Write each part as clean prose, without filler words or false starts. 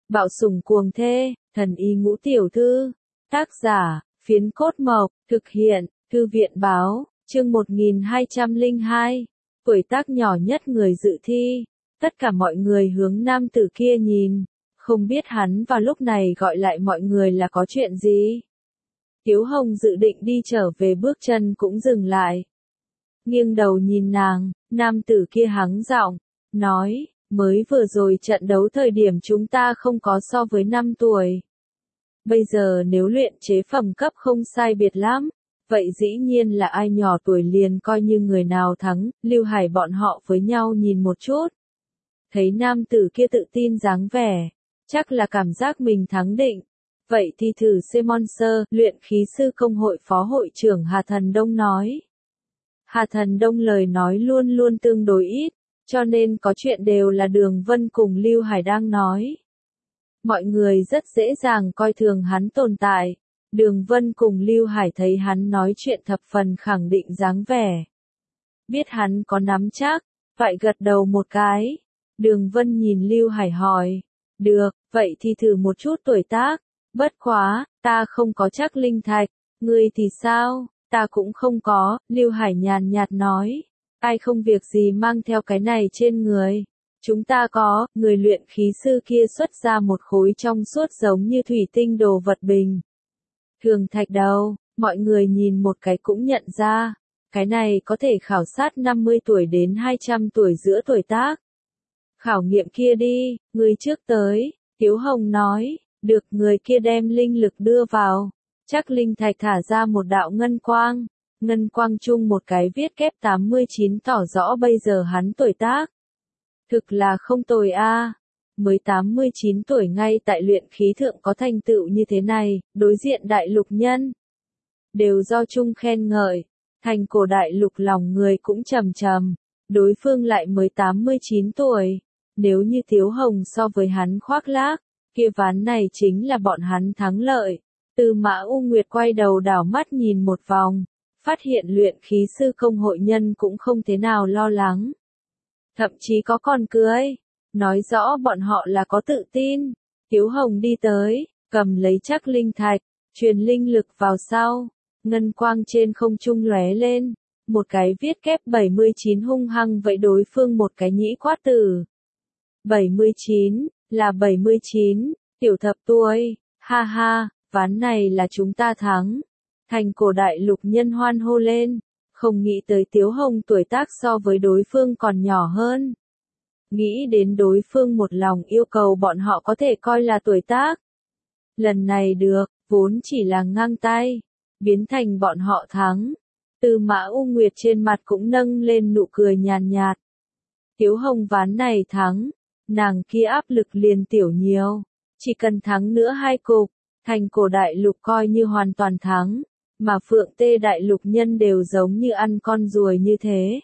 Bạo sủng cuồng thê, thần y ngũ tiểu thư. Tác giả, Phiến Cốt Mộc, thực hiện, Thư viện báo, chương 1202. Tuổi tác nhỏ nhất người dự thi. Tất cả mọi người hướng nam tử kia nhìn, không biết hắn vào lúc này gọi lại mọi người là có chuyện gì. Tiếu Hồng dự định đi trở về, bước chân cũng dừng lại. Nghiêng đầu nhìn nàng, nam tử kia hắng giọng, nói, mới vừa rồi trận đấu thời điểm chúng ta không có so với 5 tuổi. Bây giờ nếu luyện chế phẩm cấp không sai biệt lắm, vậy dĩ nhiên là ai nhỏ tuổi liền coi như người nào thắng. Lưu Hải bọn họ với nhau nhìn một chút. Thấy nam tử kia tự tin dáng vẻ, chắc là cảm giác mình thắng định. Vậy thì thử xem. Monster, luyện khí sư công hội phó hội trưởng Hà Thần Đông nói. Hà Thần Đông lời nói luôn luôn tương đối ít, cho nên có chuyện đều là Đường Vân cùng Lưu Hải đang nói. Mọi người rất dễ dàng coi thường hắn tồn tại. Đường Vân cùng Lưu Hải thấy hắn nói chuyện thập phần khẳng định dáng vẻ. Biết hắn có nắm chắc, vậy gật đầu một cái. Đường Vân nhìn Lưu Hải hỏi, được, vậy thì thử một chút tuổi tác. Bất quá, ta không có chắc linh thạch, ngươi thì sao? Ta cũng không có. Lưu Hải nhàn nhạt nói, ai không việc gì mang theo cái này trên người. Chúng ta có. Người luyện khí sư kia xuất ra một khối trong suốt giống như thủy tinh đồ vật bình thường thạch đầu, mọi người nhìn một cái cũng nhận ra, cái này có thể khảo sát 50 tuổi đến 200 tuổi giữa tuổi tác. Khảo nghiệm kia đi, người trước tới. Tiếu Hồng nói, được. Người kia đem linh lực đưa vào, chắc linh thạch thả ra một đạo ngân quang. Ngân quang chung một cái viết kép 89 tỏ rõ bây giờ hắn tuổi tác. Thực là không tồi a. Mới 89 tuổi ngay tại luyện khí thượng có thành tựu như thế này, đối diện đại lục nhân. Đều do chung khen ngợi, thành cổ đại lục lòng người cũng trầm trầm, đối phương lại mới 89 tuổi. Nếu như Tiếu Hồng so với hắn khoác lác, kia ván này chính là bọn hắn thắng lợi. Tư Mã U Nguyệt quay đầu đảo mắt nhìn một vòng, phát hiện luyện khí sư công hội nhân cũng không thế nào lo lắng. Thậm chí có còn cười, nói rõ bọn họ là có tự tin. Tiếu Hồng đi tới, cầm lấy chắc linh thạch, truyền linh lực vào sau, ngân quang trên không trung lóe lên, một cái viết kép 79 hung hăng vậy đối phương một cái nhĩ quát tử. 79, là 79, tiểu thập tuổi, ha ha, ván này là chúng ta thắng. Thành cổ đại lục nhân hoan hô lên, không nghĩ tới Tiếu Hồng tuổi tác so với đối phương còn nhỏ hơn. Nghĩ đến đối phương một lòng yêu cầu bọn họ có thể coi là tuổi tác. Lần này được, vốn chỉ là ngang tay, biến thành bọn họ thắng. Tư Mã U Nguyệt trên mặt cũng nâng lên nụ cười nhàn nhạt. Tiếu Hồng ván này thắng, nàng kia áp lực liền tiểu nhiều. Chỉ cần thắng nữa 2 cục, thành cổ đại lục coi như hoàn toàn thắng. Mà Phượng Tê đại lục nhân đều giống như ăn con ruồi như thế.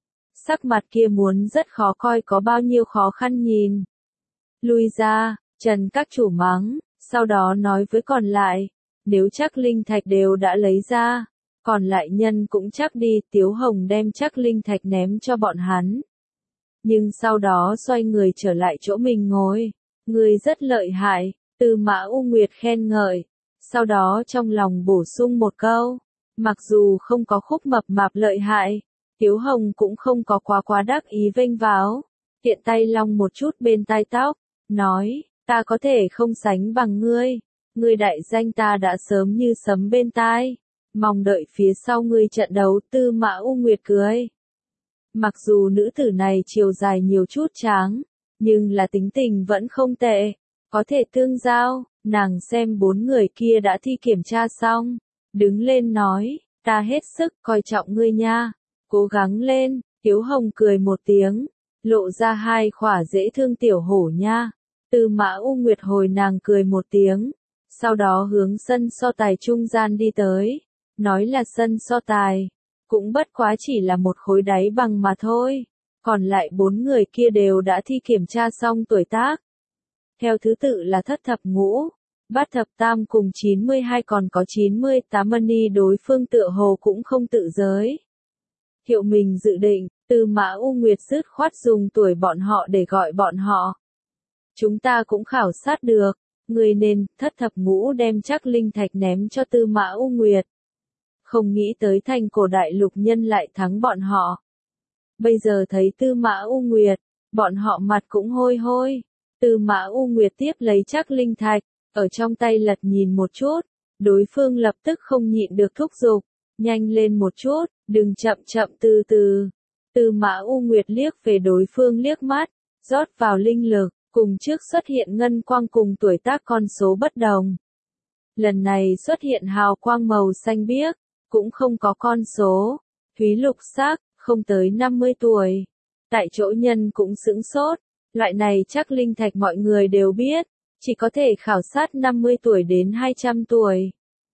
Sắc mặt kia muốn rất khó coi, có bao nhiêu khó khăn nhìn. Lui ra, Trần các chủ mắng, sau đó nói với còn lại, nếu chắc linh thạch đều đã lấy ra, còn lại nhân cũng chắc đi. Tiếu Hồng đem chắc linh thạch ném cho bọn hắn. Nhưng sau đó xoay người trở lại chỗ mình ngồi. Người rất lợi hại, Tư Mã U Nguyệt khen ngợi. Sau đó trong lòng bổ sung một câu, mặc dù không có Khúc mập mạp lợi hại, Tiếu Hồng cũng không có quá đắc ý vênh váo, tiện tay long một chút bên tai tóc, nói, ta có thể không sánh bằng ngươi đại danh ta đã sớm như sấm bên tai, mong đợi phía sau ngươi trận đấu. Tư Mã U Nguyệt cười. Mặc dù nữ tử này chiều dài nhiều chút tráng, nhưng là tính tình vẫn không tệ, có thể tương giao. Nàng xem 4 người kia đã thi kiểm tra xong, đứng lên nói, ta hết sức coi trọng ngươi nha, cố gắng lên. Tiếu Hồng cười một tiếng, lộ ra 2 khỏa dễ thương tiểu hổ nha. Tư Mã U Nguyệt hồi nàng cười một tiếng, sau đó hướng sân so tài trung gian đi tới, nói là sân so tài, cũng bất quá chỉ là một khối đáy bằng mà thôi, còn lại 4 người kia đều đã thi kiểm tra xong tuổi tác. Theo thứ tự là thất thập ngũ, bát thập tam cùng 92, còn có 98 mani. Đối phương tựa hồ cũng không tự giới thiệu mình dự định. Tư Mã U Nguyệt dứt khoát dùng tuổi bọn họ để gọi bọn họ. Chúng ta cũng khảo sát được. Người nên, Thất Thập Ngũ đem Trắc Linh Thạch ném cho Tư Mã U Nguyệt. Không nghĩ tới thành cổ đại lục nhân lại thắng bọn họ. Bây giờ thấy Tư Mã U Nguyệt, bọn họ mặt cũng hôi hôi. Tư Mã U Nguyệt tiếp lấy Trắc Linh Thạch, ở trong tay lật nhìn một chút, đối phương lập tức không nhịn được thúc giục, nhanh lên một chút, đừng chậm chậm từ từ. Tư Mã U Nguyệt liếc về đối phương liếc mắt, rót vào linh lực, cùng trước xuất hiện ngân quang cùng tuổi tác con số bất đồng. Lần này xuất hiện hào quang màu xanh biếc, cũng không có con số, thúy lục sắc, không tới 50 tuổi. Tại chỗ nhân cũng sững sốt, loại này chắc linh thạch mọi người đều biết, chỉ có thể khảo sát 50 tuổi đến 200 tuổi.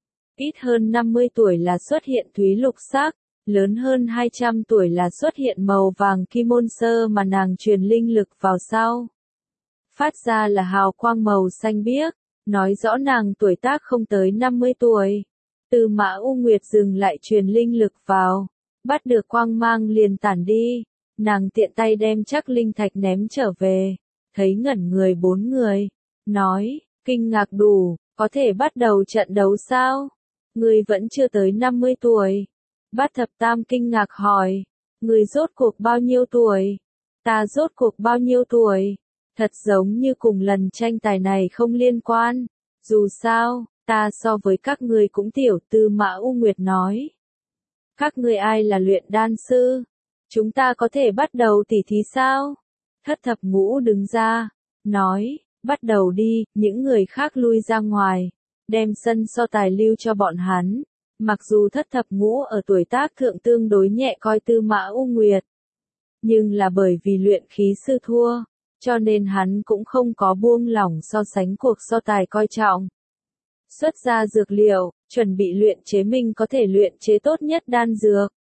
Ít hơn 50 tuổi là xuất hiện thúy lục sắc, lớn hơn 200 tuổi là xuất hiện màu vàng kim môn sơ mà nàng truyền linh lực vào sau. Phát ra là hào quang màu xanh biếc, nói rõ nàng tuổi tác không tới 50 tuổi. Tư Mã U Nguyệt dừng lại truyền linh lực vào, bắt được quang mang liền tản đi, nàng tiện tay đem Trắc Linh Thạch ném trở về, thấy ngẩn người 4 người, nói, kinh ngạc đủ, có thể bắt đầu trận đấu sao? Người vẫn chưa tới 50 tuổi. Bát Thập Tam kinh ngạc hỏi, người rốt cuộc bao nhiêu tuổi? Ta rốt cuộc bao nhiêu tuổi? Thật giống như cùng lần tranh tài này không liên quan, dù sao, ta so với các ngươi cũng tiểu. Tư Mã U Nguyệt nói. Các ngươi ai là luyện đan sư? Chúng ta có thể bắt đầu tỉ thí sao? Thất Thập Ngũ đứng ra, nói, bắt đầu đi, những người khác lui ra ngoài, đem sân so tài lưu cho bọn hắn. Mặc dù Thất Thập Ngũ ở tuổi tác thượng tương đối nhẹ coi Tư Mã U Nguyệt, nhưng là bởi vì luyện khí sư thua, cho nên hắn cũng không có buông lỏng so sánh cuộc so tài coi trọng. Xuất ra dược liệu, chuẩn bị luyện chế mình có thể luyện chế tốt nhất đan dược.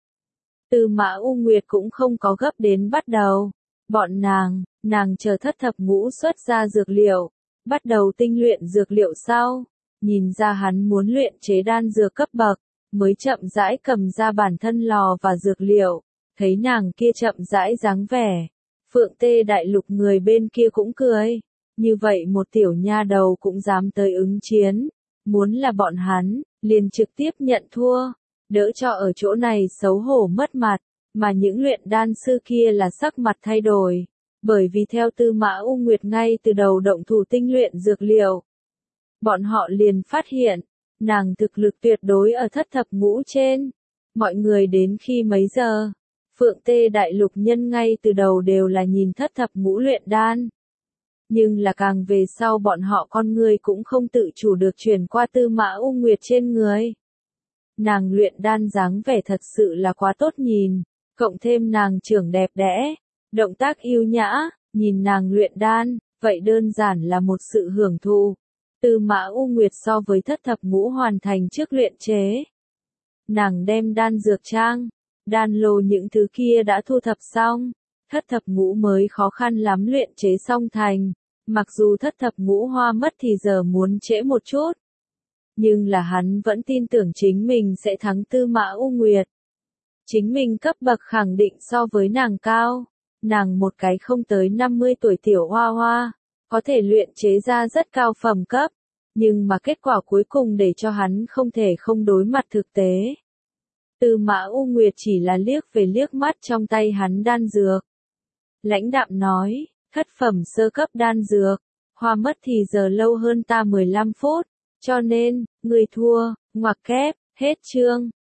Tư Mã U Nguyệt cũng không có gấp đến bắt đầu. Bọn nàng chờ Thất Thập Ngũ xuất ra dược liệu, bắt đầu tinh luyện dược liệu sau. Nhìn ra hắn muốn luyện chế đan dược cấp bậc, mới chậm rãi cầm ra bản thân lò và dược liệu. Thấy nàng kia chậm rãi dáng vẻ, Phượng Tê Đại Lục người bên kia cũng cười. Như vậy một tiểu nha đầu cũng dám tới ứng chiến. Muốn là bọn hắn, liền trực tiếp nhận thua. Đỡ cho ở chỗ này xấu hổ mất mặt. Mà những luyện đan sư kia là sắc mặt thay đổi. Bởi vì theo Tư Mã U Nguyệt ngay từ đầu động thủ tinh luyện dược liệu. Bọn họ liền phát hiện, nàng thực lực tuyệt đối ở Thất Thập Ngũ trên. Mọi người đến khi mấy giờ? Phượng Tê Đại Lục nhân ngay từ đầu đều là nhìn Thất Thập Ngũ luyện đan. Nhưng là càng về sau bọn họ con người cũng không tự chủ được chuyển qua Tư Mã U Nguyệt trên người. Nàng luyện đan dáng vẻ thật sự là quá tốt nhìn, cộng thêm nàng trưởng đẹp đẽ, động tác yêu nhã, nhìn nàng luyện đan, vậy đơn giản là một sự hưởng thụ. Tư Mã U Nguyệt so với Thất Thập Ngũ hoàn thành trước luyện chế. Nàng đem đan dược trang, đan lô những thứ kia đã thu thập xong, Thất Thập Ngũ mới khó khăn lắm luyện chế xong thành. Mặc dù Thất Thập Ngũ hoa mất thì giờ muốn trễ một chút, nhưng là hắn vẫn tin tưởng chính mình sẽ thắng Tư Mã U Nguyệt. Chính mình cấp bậc khẳng định so với nàng cao. Nàng một cái không tới 50 tuổi tiểu hoa hoa, có thể luyện chế ra rất cao phẩm cấp, nhưng mà kết quả cuối cùng để cho hắn không thể không đối mặt thực tế. Tư Mã U Nguyệt chỉ là liếc về liếc mắt trong tay hắn đan dược. Lãnh đạm nói, thất phẩm sơ cấp đan dược, hoa mất thì giờ lâu hơn ta 15 phút, cho nên, người thua, ngoặc kép, hết chương.